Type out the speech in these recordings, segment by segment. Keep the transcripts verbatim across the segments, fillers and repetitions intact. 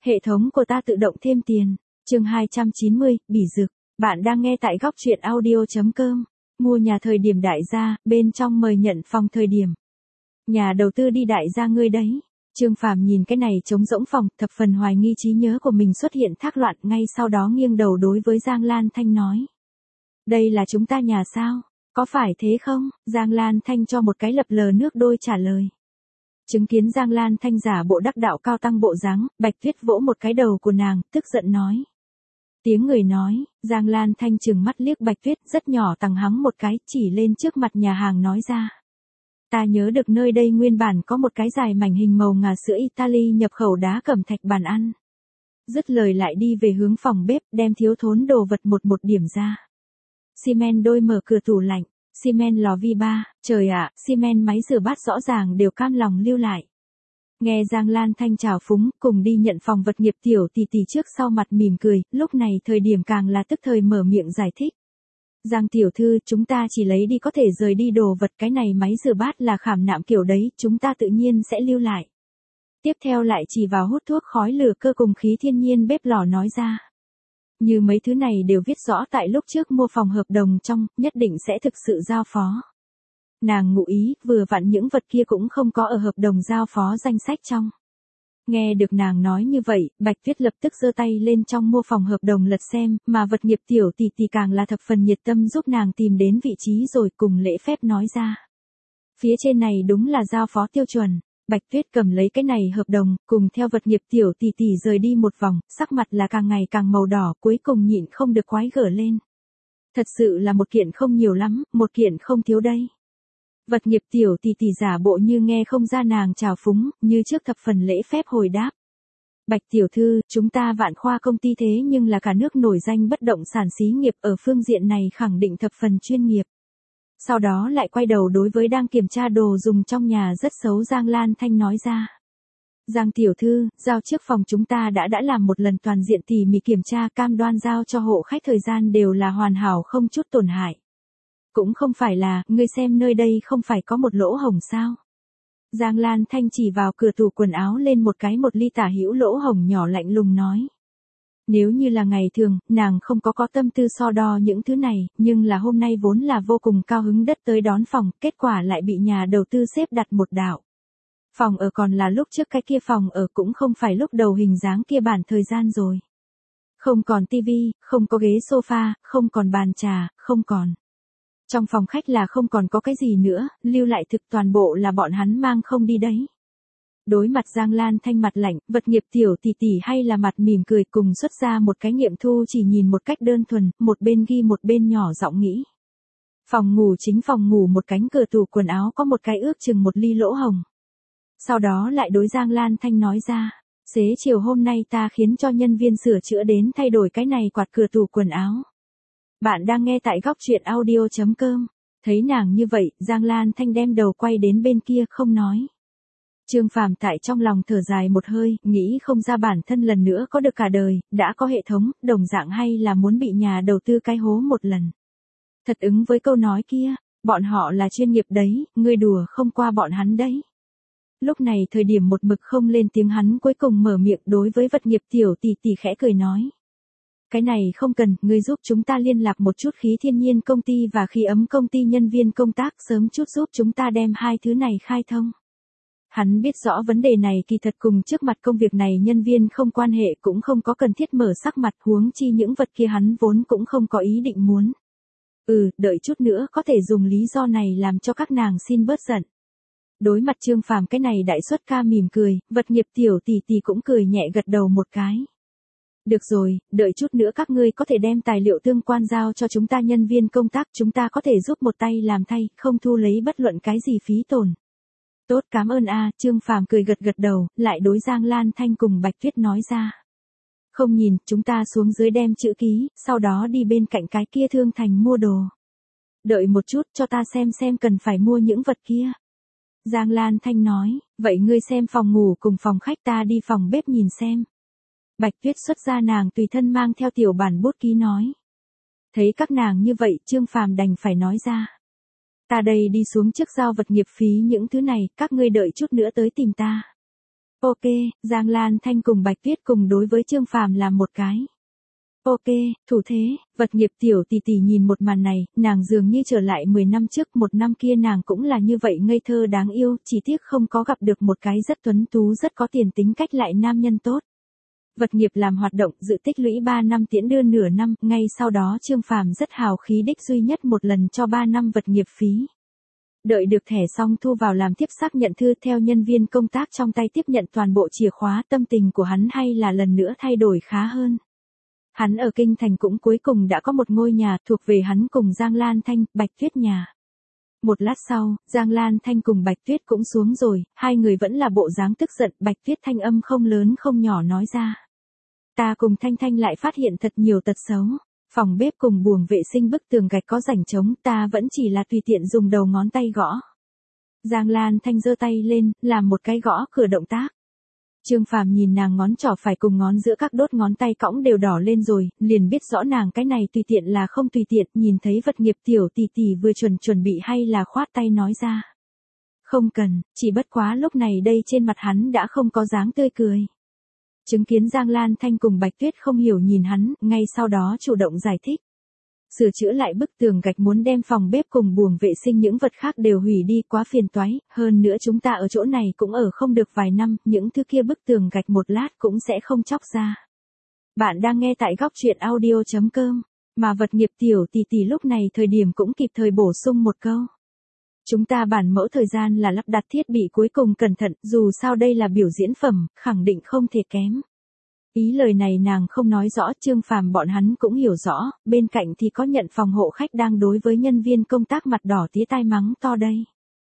Hệ thống của ta tự động thêm tiền. Chương hai trăm chín mươi, Bỉ Dực. Bạn đang nghe tại góc truyện audio chấm com. Mua nhà thời điểm đại gia, bên trong mời nhận phòng thời điểm. Nhà đầu tư đi đại gia ngươi đấy. Trương Phàm nhìn cái này trống rỗng phòng, thập phần hoài nghi trí nhớ của mình xuất hiện thác loạn, ngay sau đó nghiêng đầu đối với Giang Lan Thanh nói. Đây là chúng ta nhà sao? Có phải thế không? Giang Lan Thanh cho một cái lập lờ nước đôi trả lời. Chứng kiến Giang Lan Thanh giả bộ đắc đạo cao tăng bộ dáng, Bạch Tuyết vỗ một cái đầu của nàng, tức giận nói. Tiếng người nói, Giang Lan Thanh trừng mắt liếc Bạch Tuyết, rất nhỏ tằng hắng một cái, chỉ lên trước mặt nhà hàng nói ra. Ta nhớ được nơi đây nguyên bản có một cái dài mảnh hình màu ngà sữa Italy nhập khẩu đá cẩm thạch bàn ăn. Dứt lời lại đi về hướng phòng bếp, đem thiếu thốn đồ vật một một điểm ra. Xi men đôi mở cửa tủ lạnh. Xi men lò vi ba, trời ạ, xi men máy rửa bát rõ ràng đều cam lòng lưu lại. Nghe Giang Lan Thanh chào phúng, cùng đi nhận phòng vật nghiệp tiểu tỷ tỷ trước sau mặt mỉm cười, lúc này thời điểm càng là tức thời mở miệng giải thích. Giang tiểu thư, chúng ta chỉ lấy đi có thể rời đi đồ vật, cái này máy rửa bát là khảm nạm kiểu đấy, chúng ta tự nhiên sẽ lưu lại. Tiếp theo lại chỉ vào hút thuốc khói lửa cơ cùng khí thiên nhiên bếp lò nói ra. Như mấy thứ này đều viết rõ tại lúc trước mua phòng hợp đồng trong, nhất định sẽ thực sự giao phó. Nàng ngụ ý, vừa vặn những vật kia cũng không có ở hợp đồng giao phó danh sách trong. Nghe được nàng nói như vậy, Bạch Tuyết lập tức giơ tay lên trong mua phòng hợp đồng lật xem, mà vật nghiệp tiểu tỷ tỷ càng là thập phần nhiệt tâm giúp nàng tìm đến vị trí rồi cùng lễ phép nói ra. Phía trên này đúng là giao phó tiêu chuẩn. Bạch Tuyết cầm lấy cái này hợp đồng, cùng theo vật nghiệp tiểu tỷ tỷ rời đi một vòng, sắc mặt là càng ngày càng màu đỏ, cuối cùng nhịn không được quái gở lên. Thật sự là một kiện không nhiều lắm, một kiện không thiếu đây. Vật nghiệp tiểu tỷ tỷ giả bộ như nghe không ra nàng chào phúng, như trước thập phần lễ phép hồi đáp. Bạch tiểu thư, chúng ta Vạn Khoa công ty thế nhưng là cả nước nổi danh bất động sản xí nghiệp, ở phương diện này khẳng định thập phần chuyên nghiệp. Sau đó lại quay đầu đối với đang kiểm tra đồ dùng trong nhà rất xấu Giang Lan Thanh nói ra. Giang tiểu thư, giao trước phòng chúng ta đã đã làm một lần toàn diện tỉ mỉ kiểm tra, cam đoan giao cho hộ khách thời gian đều là hoàn hảo không chút tổn hại. Cũng không phải là, ngươi xem nơi đây không phải có một lỗ hổng sao. Giang Lan Thanh chỉ vào cửa tủ quần áo lên một cái một ly tả hữu lỗ hổng nhỏ lạnh lùng nói. Nếu như là ngày thường, nàng không có có tâm tư so đo những thứ này, nhưng là hôm nay vốn là vô cùng cao hứng đất tới đón phòng, kết quả lại bị nhà đầu tư xếp đặt một đạo. Phòng ở còn là lúc trước cái kia phòng ở, cũng không phải lúc đầu hình dáng kia bản thời gian rồi. Không còn tivi, không có ghế sofa, không còn bàn trà, không còn. Trong phòng khách là không còn có cái gì nữa, lưu lại thực toàn bộ là bọn hắn mang không đi đấy. Đối mặt Giang Lan Thanh mặt lạnh, vật nghiệp tiểu tỷ tỷ hay là mặt mỉm cười cùng xuất ra một cái nghiệm thu chỉ nhìn một cách đơn thuần, một bên ghi một bên nhỏ giọng nghĩ. Phòng ngủ chính phòng ngủ một cánh cửa tủ quần áo có một cái ước chừng một ly lỗ hồng. Sau đó lại đối Giang Lan Thanh nói ra, xế chiều hôm nay ta khiến cho nhân viên sửa chữa đến thay đổi cái này quạt cửa tủ quần áo. Bạn đang nghe tại góc truyện audio chấm com. Thấy nàng như vậy, Giang Lan Thanh đem đầu quay đến bên kia không nói. Trương Phàm tại trong lòng thở dài một hơi, nghĩ không ra bản thân lần nữa có được cả đời, đã có hệ thống, đồng dạng hay là muốn bị nhà đầu tư cái hố một lần. Thật ứng với câu nói kia, bọn họ là chuyên nghiệp đấy, ngươi đùa không qua bọn hắn đấy. Lúc này thời điểm một mực không lên tiếng hắn cuối cùng mở miệng đối với vật nghiệp tiểu tỷ tỷ khẽ cười nói. Cái này không cần, ngươi giúp chúng ta liên lạc một chút khí thiên nhiên công ty và khí ấm công ty nhân viên công tác sớm chút giúp chúng ta đem hai thứ này khai thông. Hắn biết rõ vấn đề này kỳ thật cùng trước mặt công việc này nhân viên không quan hệ, cũng không có cần thiết mở sắc mặt, huống chi những vật kia hắn vốn cũng không có ý định muốn. Ừ, đợi chút nữa có thể dùng lý do này làm cho các nàng xin bớt giận. Đối mặt Trương Phàm cái này đại xuất ca mỉm cười, vật nghiệp tiểu tỷ tỷ cũng cười nhẹ gật đầu một cái. Được rồi, đợi chút nữa các ngươi có thể đem tài liệu tương quan giao cho chúng ta nhân viên công tác, chúng ta có thể giúp một tay làm thay, không thu lấy bất luận cái gì phí tổn. Tốt, cảm ơn a. Trương Phàm cười gật gật đầu, lại đối Giang Lan Thanh cùng Bạch Tuyết nói ra. Không nhìn, chúng ta xuống dưới đem chữ ký, sau đó đi bên cạnh cái kia thương thành mua đồ. Đợi một chút cho ta xem xem cần phải mua những vật kia. Giang Lan Thanh nói, vậy ngươi xem phòng ngủ cùng phòng khách, ta đi phòng bếp nhìn xem. Bạch Tuyết xuất ra nàng tùy thân mang theo tiểu bản bút ký nói. Thấy các nàng như vậy, Trương Phàm đành phải nói ra. Ta đây đi xuống trước giao vật nghiệp phí những thứ này, các ngươi đợi chút nữa tới tìm ta. Ok, Giang Lan Thanh cùng Bạch Tuyết cùng đối với Trương Phàm làm một cái. Ok, thủ thế, vật nghiệp tiểu tỷ tỷ nhìn một màn này, nàng dường như trở lại mười năm trước, một năm kia nàng cũng là như vậy ngây thơ đáng yêu, chỉ tiếc không có gặp được một cái rất tuấn tú rất có tiền tính cách lại nam nhân tốt. Vật nghiệp làm hoạt động dự tích lũy ba năm tiễn đưa nửa năm, ngay sau đó Trương Phàm rất hào khí đích duy nhất một lần cho ba năm vật nghiệp phí. Đợi được thẻ xong thu vào làm tiếp xác nhận thư theo nhân viên công tác trong tay tiếp nhận toàn bộ chìa khóa, tâm tình của hắn hay là lần nữa thay đổi khá hơn. Hắn ở Kinh Thành cũng cuối cùng đã có một ngôi nhà thuộc về hắn cùng Giang Lan Thanh, Bạch Tuyết nhà. Một lát sau, Giang Lan Thanh cùng Bạch Tuyết cũng xuống rồi, hai người vẫn là bộ dáng tức giận, Bạch Tuyết thanh âm không lớn không nhỏ nói ra. Ta cùng Thanh Thanh lại phát hiện thật nhiều tật xấu. Phòng bếp cùng buồng vệ sinh bức tường gạch có rãnh trống, ta vẫn chỉ là tùy tiện dùng đầu ngón tay gõ. Giang Lan Thanh giơ tay lên, làm một cái gõ cửa động tác. Trương Phàm nhìn nàng ngón trỏ phải cùng ngón giữa các đốt ngón tay cõng đều đỏ lên rồi, liền biết rõ nàng cái này tùy tiện là không tùy tiện, nhìn thấy vật nghiệp tiểu tỷ tỷ vừa chuẩn chuẩn bị hay là khoát tay nói ra. Không cần, chỉ bất quá lúc này đây trên mặt hắn đã không có dáng tươi cười. Chứng kiến Giang Lan Thanh cùng Bạch Tuyết không hiểu nhìn hắn, ngay sau đó chủ động giải thích. Sửa chữa lại bức tường gạch muốn đem phòng bếp cùng buồng vệ sinh những vật khác đều hủy đi quá phiền toái, hơn nữa chúng ta ở chỗ này cũng ở không được vài năm, những thứ kia bức tường gạch một lát cũng sẽ không chóc ra. Bạn đang nghe tại góc truyện audio chấm com, mà vật nghiệp tiểu tỷ tỷ lúc này thời điểm cũng kịp thời bổ sung một câu. Chúng ta bản mẫu thời gian là lắp đặt thiết bị cuối cùng cẩn thận, dù sao đây là biểu diễn phẩm, khẳng định không thể kém. Ý lời này nàng không nói rõ, Trương Phàm bọn hắn cũng hiểu rõ, bên cạnh thì có nhận phòng hộ khách đang đối với nhân viên công tác mặt đỏ tía tai mắng to đây.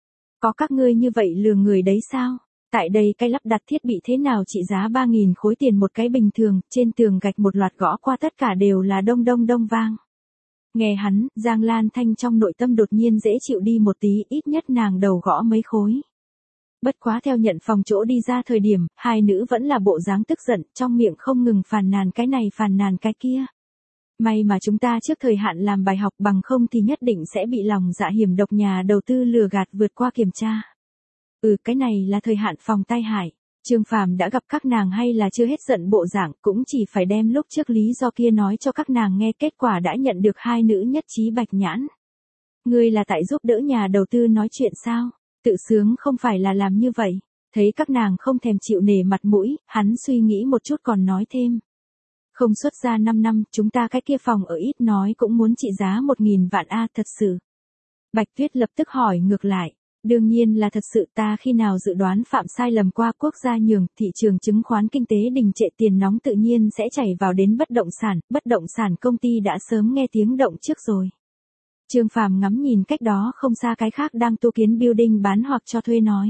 Có các ngươi như vậy lừa người đấy sao? Tại đây cái lắp đặt thiết bị thế nào trị giá ba nghìn khối tiền một cái bình thường, trên tường gạch một loạt gõ qua tất cả đều là đông đông đông vang. Nghe hắn, Giang Lan Thanh trong nội tâm đột nhiên dễ chịu đi một tí, ít nhất nàng đầu gõ mấy khối. Bất quá theo nhận phòng chỗ đi ra thời điểm, hai nữ vẫn là bộ dáng tức giận, trong miệng không ngừng phàn nàn cái này phàn nàn cái kia. May mà chúng ta trước thời hạn làm bài học, bằng không thì nhất định sẽ bị lòng dạ hiểm độc nhà đầu tư lừa gạt vượt qua kiểm tra. Ừ, cái này là thời hạn phòng tai hại. Trương Phàm đã gặp các nàng hay là chưa hết giận bộ dạng, cũng chỉ phải đem lúc trước lý do kia nói cho các nàng nghe, kết quả đã nhận được hai nữ nhất trí bạch nhãn. Ngươi là tại giúp đỡ nhà đầu tư nói chuyện sao? Tự sướng không phải là làm như vậy. Thấy các nàng không thèm chịu nể mặt mũi, hắn suy nghĩ một chút còn nói thêm. Không xuất ra năm năm, chúng ta cái kia phòng ở ít nói cũng muốn trị giá một nghìn vạn a, thật sự. Bạch Tuyết lập tức hỏi ngược lại. Đương nhiên là thật sự, ta khi nào dự đoán phạm sai lầm qua quốc gia nhường, thị trường chứng khoán kinh tế đình trệ, tiền nóng tự nhiên sẽ chảy vào đến bất động sản, bất động sản công ty đã sớm nghe tiếng động trước rồi. Trương Phàm ngắm nhìn cách đó không xa cái khác đang tu kiến building bán hoặc cho thuê nói.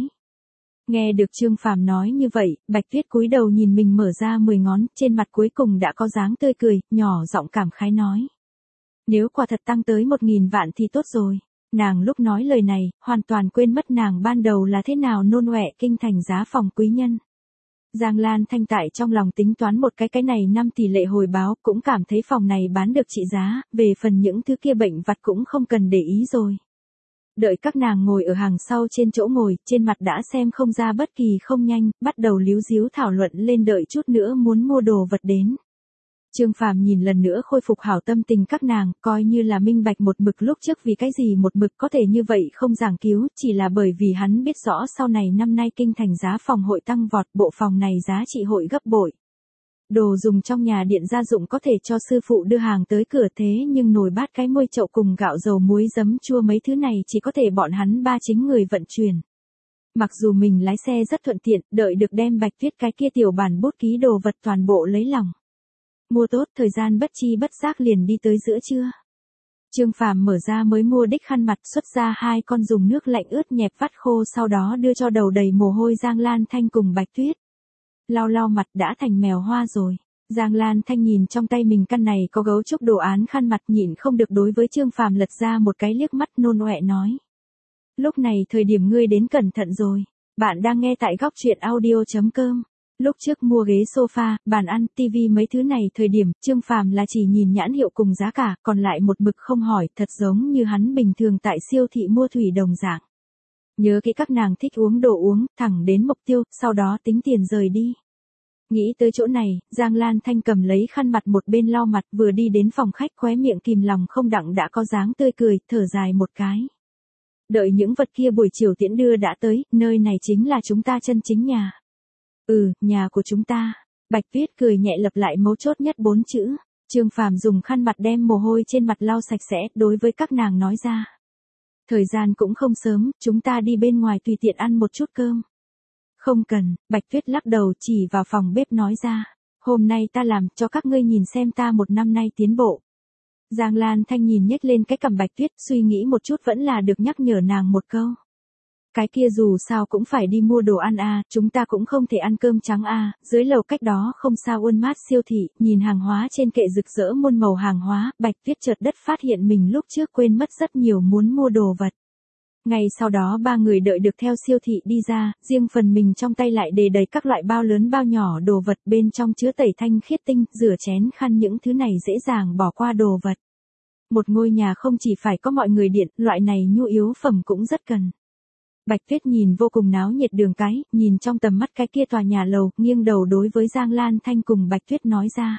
Nghe được Trương Phàm nói như vậy, Bạch Tuyết cúi đầu nhìn mình mở ra mười ngón, trên mặt cuối cùng đã có dáng tươi cười, nhỏ giọng cảm khái nói. Nếu quả thật tăng tới một nghìn vạn thì tốt rồi. Nàng lúc nói lời này, hoàn toàn quên mất nàng ban đầu là thế nào nôn ọe kinh thành giá phòng quý nhân. Giang Lan Thanh tại trong lòng tính toán một cái cái này năm tỷ lệ hồi báo, cũng cảm thấy phòng này bán được trị giá, về phần những thứ kia bệnh vặt cũng không cần để ý rồi. Đợi các nàng ngồi ở hàng sau trên chỗ ngồi, trên mặt đã xem không ra bất kỳ không nhanh, bắt đầu líu díu thảo luận lên, đợi chút nữa muốn mua đồ vật đến. Trương Phàm nhìn lần nữa khôi phục hảo tâm tình các nàng, coi như là minh bạch một mực lúc trước vì cái gì một mực có thể như vậy không giảng cứu, chỉ là bởi vì hắn biết rõ sau này năm nay kinh thành giá phòng hội tăng vọt, bộ phòng này giá trị hội gấp bội. Đồ dùng trong nhà điện gia dụng có thể cho sư phụ đưa hàng tới cửa, thế nhưng nồi bát cái môi chậu cùng gạo dầu muối giấm chua mấy thứ này chỉ có thể bọn hắn ba chính người vận chuyển. Mặc dù mình lái xe rất thuận tiện, đợi được đem Bạch Tuyết cái kia tiểu bản bút ký đồ vật toàn bộ lấy lòng. Mua tốt, thời gian bất chi bất giác liền đi tới giữa trưa. Trương Phàm mở ra mới mua đích khăn mặt, xuất ra hai con dùng nước lạnh ướt nhẹp vắt khô, sau đó đưa cho đầu đầy mồ hôi Giang Lan Thanh cùng Bạch Tuyết. Lau lau mặt đã thành mèo hoa rồi. Giang Lan Thanh nhìn trong tay mình căn này có gấu trúc đồ án khăn mặt, nhịn không được đối với Trương Phàm lật ra một cái liếc mắt nôn ọe nói. Lúc này thời điểm ngươi đến cẩn thận rồi. Bạn đang nghe tại góc truyện audio chấm com. Lúc trước mua ghế sofa, bàn ăn, tivi mấy thứ này thời điểm, Trương Phàm là chỉ nhìn nhãn hiệu cùng giá cả, còn lại một mực không hỏi, thật giống như hắn bình thường tại siêu thị mua thủy đồng dạng. Nhớ kỹ các nàng thích uống đồ uống, thẳng đến mục tiêu, sau đó tính tiền rời đi. Nghĩ tới chỗ này, Giang Lan Thanh cầm lấy khăn mặt một bên lau mặt, vừa đi đến phòng khách, khóe miệng kìm lòng không đặng đã có dáng tươi cười, thở dài một cái. Đợi những vật kia buổi chiều tiễn đưa đã tới, nơi này chính là chúng ta chân chính nhà. Ừ, nhà của chúng ta. Bạch Tuyết cười nhẹ lặp lại mấu chốt nhất bốn chữ. Trương Phàm dùng khăn mặt đem mồ hôi trên mặt lau sạch sẽ, đối với các nàng nói ra. Thời gian cũng không sớm, chúng ta đi bên ngoài tùy tiện ăn một chút cơm. Không cần, Bạch Tuyết lắc đầu chỉ vào phòng bếp nói ra. Hôm nay ta làm cho các ngươi nhìn xem ta một năm nay tiến bộ. Giang Lan Thanh nhìn nhếch lên cái cằm Bạch Tuyết, suy nghĩ một chút vẫn là được nhắc nhở nàng một câu. Cái kia dù sao cũng phải đi mua đồ ăn à, chúng ta cũng không thể ăn cơm trắng à, dưới lầu cách đó không xa Uôn Mát siêu thị, nhìn hàng hóa trên kệ rực rỡ muôn màu hàng hóa, Bạch Tuyết chợt đất phát hiện mình lúc trước quên mất rất nhiều muốn mua đồ vật. Ngày sau đó ba người đợi được theo siêu thị đi ra, riêng phần mình trong tay lại đề đầy các loại bao lớn bao nhỏ đồ vật bên trong chứa tẩy thanh khiết tinh, rửa chén khăn những thứ này dễ dàng bỏ qua đồ vật. Một ngôi nhà không chỉ phải có mọi người điện, loại này nhu yếu phẩm cũng rất cần. Bạch Tuyết nhìn vô cùng náo nhiệt đường cái, nhìn trong tầm mắt cái kia tòa nhà lầu, nghiêng đầu đối với Giang Lan Thanh cùng Bạch Tuyết nói ra.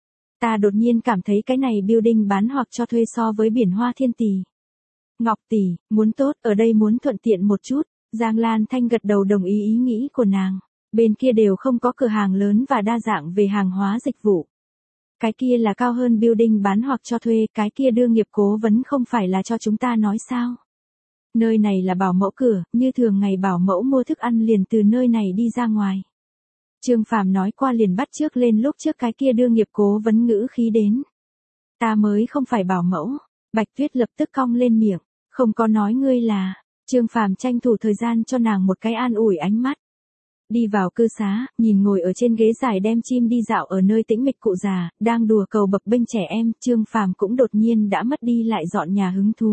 Ta đột nhiên cảm thấy cái này building bán hoặc cho thuê so với biển Hoa Thiên Tỷ. Ngọc tỷ, muốn tốt, ở đây muốn thuận tiện một chút. Giang Lan Thanh gật đầu đồng ý ý nghĩ của nàng. Bên kia đều không có cửa hàng lớn và đa dạng về hàng hóa dịch vụ. Cái kia là cao hơn building bán hoặc cho thuê, cái kia đưa nghiệp cố vấn không phải là cho chúng ta nói sao. Nơi này là bảo mẫu cửa, như thường ngày bảo mẫu mua thức ăn liền từ nơi này đi ra ngoài. Trương Phàm nói qua liền bắt trước lên lúc trước cái kia đưa nghiệp cố vấn ngữ khí đến. Ta mới không phải bảo mẫu. Bạch Tuyết lập tức cong lên miệng. Không có nói ngươi là. Trương Phàm tranh thủ thời gian cho nàng một cái an ủi ánh mắt. Đi vào cư xá, nhìn ngồi ở trên ghế dài đem chim đi dạo ở nơi tĩnh mịch cụ già, đang đùa cầu bập bênh trẻ em, Trương Phàm cũng đột nhiên đã mất đi lại dọn nhà hứng thú.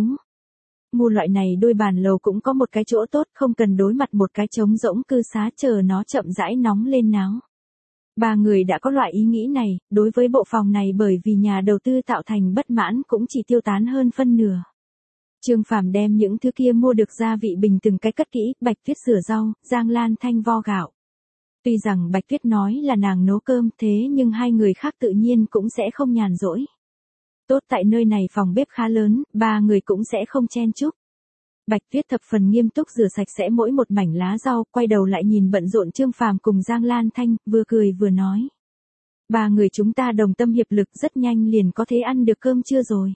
Mua loại này đôi bàn lầu cũng có một cái chỗ tốt, không cần đối mặt một cái trống rỗng cư xá chờ nó chậm rãi nóng lên náo. Ba người đã có loại ý nghĩ này, đối với bộ phòng này bởi vì nhà đầu tư tạo thành bất mãn cũng chỉ tiêu tán hơn phân nửa. Trương Phàm đem những thứ kia mua được gia vị bình từng cái cất kỹ, Bạch Tuyết rửa rau, Giang Lan Thanh vo gạo. Tuy rằng Bạch Tuyết nói là nàng nấu cơm thế nhưng hai người khác tự nhiên cũng sẽ không nhàn rỗi. Tốt tại nơi này phòng bếp khá lớn, ba người cũng sẽ không chen chúc. Bạch Tuyết thập phần nghiêm túc rửa sạch sẽ mỗi một mảnh lá rau, quay đầu lại nhìn bận rộn Trương Phàm cùng Giang Lan Thanh, vừa cười vừa nói. Ba người chúng ta đồng tâm hiệp lực rất nhanh liền có thể ăn được cơm trưa rồi.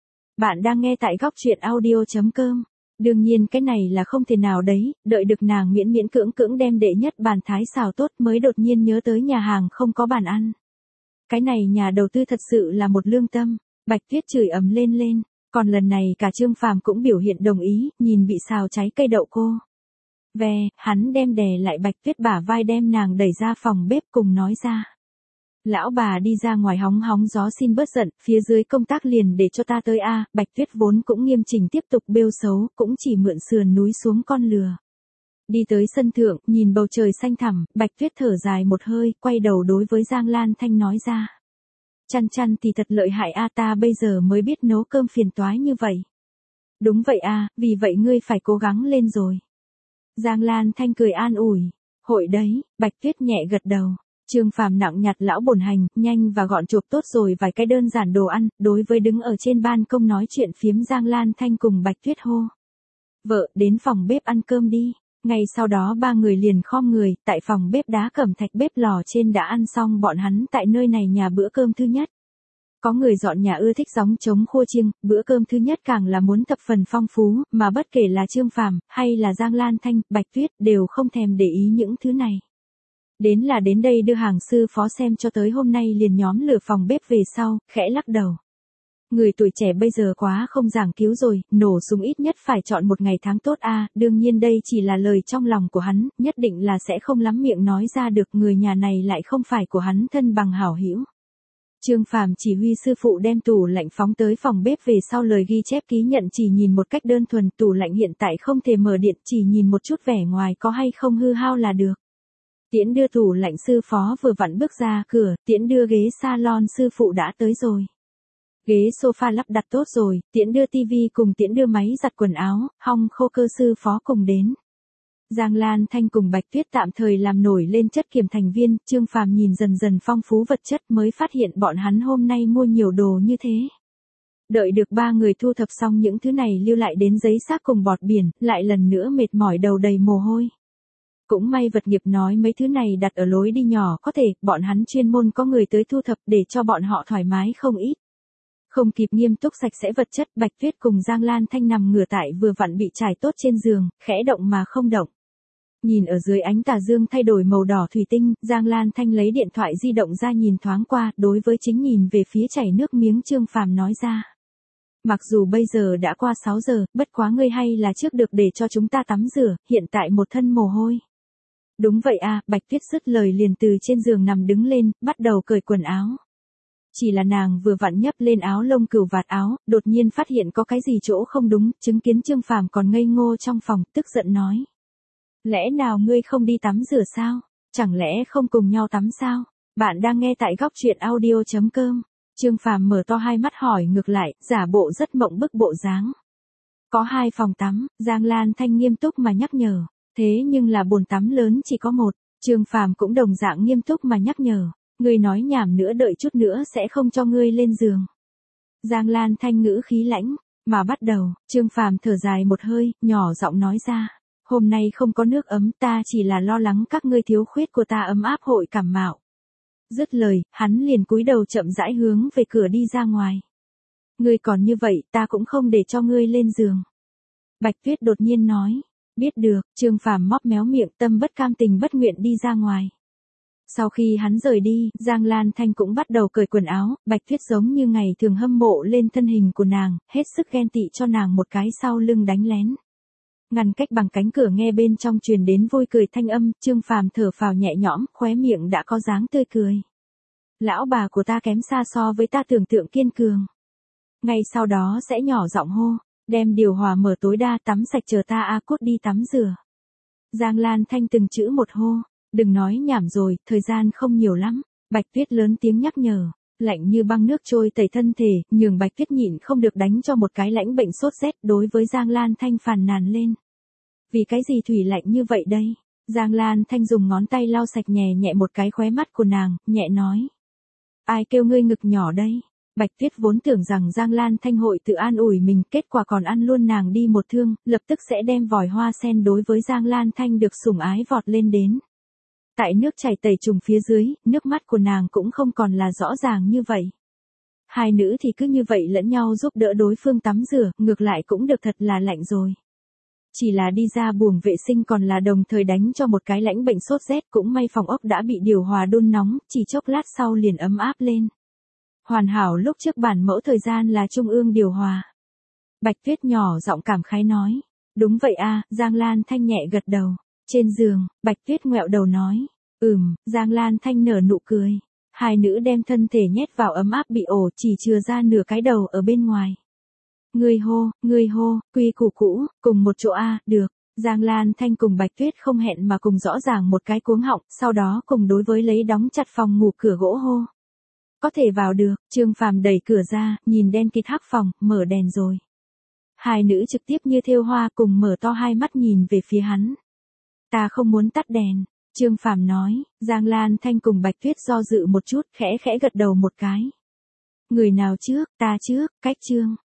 Bạn đang nghe tại góc truyện audio chấm com. Đương nhiên cái này là không thể nào đấy, đợi được nàng miễn miễn cưỡng cưỡng đem đệ nhất bàn thái xào tốt mới đột nhiên nhớ tới nhà hàng không có bàn ăn. Cái này nhà đầu tư thật sự là một lương tâm. Bạch Tuyết chửi ầm lên lên, còn lần này cả Trương Phàm cũng biểu hiện đồng ý, nhìn bị xào cháy cây đậu cô. Ve, hắn đem đè lại Bạch Tuyết bả vai đem nàng đẩy ra phòng bếp cùng nói ra. Lão bà đi ra ngoài hóng hóng gió xin bớt giận, phía dưới công tác liền để cho ta tới a. Bạch Tuyết vốn cũng nghiêm chỉnh tiếp tục bêu xấu, cũng chỉ mượn sườn núi xuống con lừa. Đi tới sân thượng, nhìn bầu trời xanh thẳm, Bạch Tuyết thở dài một hơi, quay đầu đối với Giang Lan Thanh nói ra. Chăn chăn thì thật lợi hại a, ta bây giờ mới biết nấu cơm phiền toái như vậy. Đúng vậy a, vì vậy ngươi phải cố gắng lên rồi. Giang Lan Thanh cười an ủi. Hội đấy, Bạch Tuyết nhẹ gật đầu. Trương Phàm nặng nhặt lão bổn hành, nhanh và gọn chụp tốt rồi vài cái đơn giản đồ ăn, đối với đứng ở trên ban công nói chuyện phiếm Giang Lan Thanh cùng Bạch Tuyết hô. Vợ, đến phòng bếp ăn cơm đi. Ngay sau đó ba người liền khom người, tại phòng bếp đá cẩm thạch bếp lò trên đã ăn xong bọn hắn tại nơi này nhà bữa cơm thứ nhất. Có người dọn nhà ưa thích gióng trống khô chiêng, bữa cơm thứ nhất càng là muốn thập phần phong phú, mà bất kể là Trương Phàm hay là Giang Lan Thanh, Bạch Tuyết đều không thèm để ý những thứ này. Đến là đến đây đưa hàng sư phó xem cho tới hôm nay liền nhóm lửa phòng bếp về sau, khẽ lắc đầu. Người tuổi trẻ bây giờ quá không giảng cứu rồi, nổ súng ít nhất phải chọn một ngày tháng tốt a. Đương nhiên đây chỉ là lời trong lòng của hắn, nhất định là sẽ không lắm miệng nói ra được, người nhà này lại không phải của hắn thân bằng hảo hữu. Trương Phàm chỉ huy sư phụ đem tủ lạnh phóng tới phòng bếp về sau lời ghi chép ký nhận chỉ nhìn một cách đơn thuần, tủ lạnh hiện tại không thể mở điện, chỉ nhìn một chút vẻ ngoài có hay không hư hao là được. Tiễn đưa tủ lạnh sư phó vừa vặn bước ra cửa, tiễn đưa ghế salon sư phụ đã tới rồi. Ghế sofa lắp đặt tốt rồi, tiễn đưa tivi cùng tiễn đưa máy giặt quần áo, hong khô cơ sư phó cùng đến. Giang Lan Thanh cùng Bạch Tuyết tạm thời làm nổi lên chất kiểm thành viên, Trương Phàm nhìn dần dần phong phú vật chất mới phát hiện bọn hắn hôm nay mua nhiều đồ như thế. Đợi được ba người thu thập xong những thứ này lưu lại đến giấy xác cùng bọt biển, lại lần nữa mệt mỏi đầu đầy mồ hôi. Cũng may vật nghiệp nói mấy thứ này đặt ở lối đi nhỏ có thể, bọn hắn chuyên môn có người tới thu thập để cho bọn họ thoải mái không ít. Không kịp nghiêm túc sạch sẽ vật chất, Bạch Tuyết cùng Giang Lan Thanh nằm ngửa tại vừa vặn bị trải tốt trên giường, khẽ động mà không động. Nhìn ở dưới ánh tà dương thay đổi màu đỏ thủy tinh, Giang Lan Thanh lấy điện thoại di động ra nhìn thoáng qua, đối với chính nhìn về phía chảy nước miếng Trương Phàm nói ra. Mặc dù bây giờ đã qua sáu giờ, bất quá ngươi hay là trước được để cho chúng ta tắm rửa, hiện tại một thân mồ hôi. Đúng vậy à, Bạch Tuyết dứt lời liền từ trên giường nằm đứng lên, bắt đầu cởi quần áo. Chỉ là nàng vừa vặn nhấc lên áo lông cừu vạt áo, đột nhiên phát hiện có cái gì chỗ không đúng, chứng kiến Trương Phàm còn ngây ngô trong phòng, tức giận nói. Lẽ nào ngươi không đi tắm rửa sao? Chẳng lẽ không cùng nhau tắm sao? Bạn đang nghe tại góc truyện audio chấm com. Trương Phàm mở to hai mắt hỏi ngược lại, giả bộ rất mộng bức bộ dáng. Có hai phòng tắm, Giang Lan Thanh nghiêm túc mà nhắc nhở. Thế nhưng là bồn tắm lớn chỉ có một, Trương Phàm cũng đồng dạng nghiêm túc mà nhắc nhở. Ngươi nói nhảm nữa, đợi chút nữa sẽ không cho ngươi lên giường. Giang Lan Thanh ngữ khí lãnh, mà bắt đầu, Trương Phàm thở dài một hơi, nhỏ giọng nói ra. Hôm nay không có nước ấm, ta chỉ là lo lắng các ngươi thiếu khuyết của ta ấm áp hội cảm mạo. Dứt lời, hắn liền cúi đầu chậm rãi hướng về cửa đi ra ngoài. Ngươi còn như vậy, ta cũng không để cho ngươi lên giường. Bạch Tuyết đột nhiên nói. Biết được, Trương Phàm móc méo miệng, tâm bất cam tình bất nguyện đi ra ngoài. Sau khi hắn rời đi, Giang Lan Thanh cũng bắt đầu cởi quần áo, Bạch Tuyết giống như ngày thường hâm mộ lên thân hình của nàng, hết sức ghen tị cho nàng một cái sau lưng đánh lén. Ngăn cách bằng cánh cửa nghe bên trong truyền đến vui cười thanh âm, Trương Phàm thở phào nhẹ nhõm, khóe miệng đã có dáng tươi cười. Lão bà của ta kém xa so với ta tưởng tượng kiên cường. Ngay sau đó sẽ nhỏ giọng hô, đem điều hòa mở tối đa, tắm sạch chờ ta a cốt đi tắm rửa. Giang Lan Thanh từng chữ một hô, đừng nói nhảm rồi, thời gian không nhiều lắm. Bạch Tuyết lớn tiếng nhắc nhở, lạnh như băng nước trôi tẩy thân thể, nhường Bạch Tuyết nhịn không được đánh cho một cái lãnh bệnh sốt rét, đối với Giang Lan Thanh phàn nàn lên. Vì cái gì thủy lạnh như vậy đây? Giang Lan Thanh dùng ngón tay lau sạch nhẹ nhẹ một cái khóe mắt của nàng, nhẹ nói. Ai kêu ngươi ngực nhỏ đây? Bạch Tuyết vốn tưởng rằng Giang Lan Thanh hội tự an ủi mình, kết quả còn ăn luôn nàng đi một thương, lập tức sẽ đem vòi hoa sen đối với Giang Lan Thanh được sủng ái vọt lên đến. Tại nước chảy tẩy trùng phía dưới, nước mắt của nàng cũng không còn là rõ ràng như vậy. Hai nữ thì cứ như vậy lẫn nhau giúp đỡ đối phương tắm rửa, ngược lại cũng được thật là lạnh rồi. Chỉ là đi ra buồng vệ sinh còn là đồng thời đánh cho một cái lãnh bệnh sốt rét, cũng may phòng ốc đã bị điều hòa đun nóng, chỉ chốc lát sau liền ấm áp lên. Hoàn hảo lúc trước bản mẫu thời gian là trung ương điều hòa. Bạch Tuyết nhỏ giọng cảm khái nói. Đúng vậy a, Giang Lan Thanh nhẹ gật đầu. Trên giường, Bạch Tuyết ngoẹo đầu nói. Ừm, Giang Lan Thanh nở nụ cười. Hai nữ đem thân thể nhét vào ấm áp bị ổ, chỉ chừa ra nửa cái đầu ở bên ngoài. Người hô, người hô, quy củ cũ, cùng một chỗ a, được. Giang Lan Thanh cùng Bạch Tuyết không hẹn mà cùng rõ ràng một cái cuống họng, sau đó cùng đối với lấy đóng chặt phòng ngủ cửa gỗ hô. Có thể vào được, Trương Phàm đẩy cửa ra, nhìn đen kịt hắc phòng, mở đèn rồi. Hai nữ trực tiếp như thêu hoa cùng mở to hai mắt nhìn về phía hắn. Ta không muốn tắt đèn, Trương Phàm nói. Giang Lan Thanh cùng Bạch Tuyết do dự một chút, khẽ khẽ gật đầu một cái. Người nào trước, ta trước, cách Trương.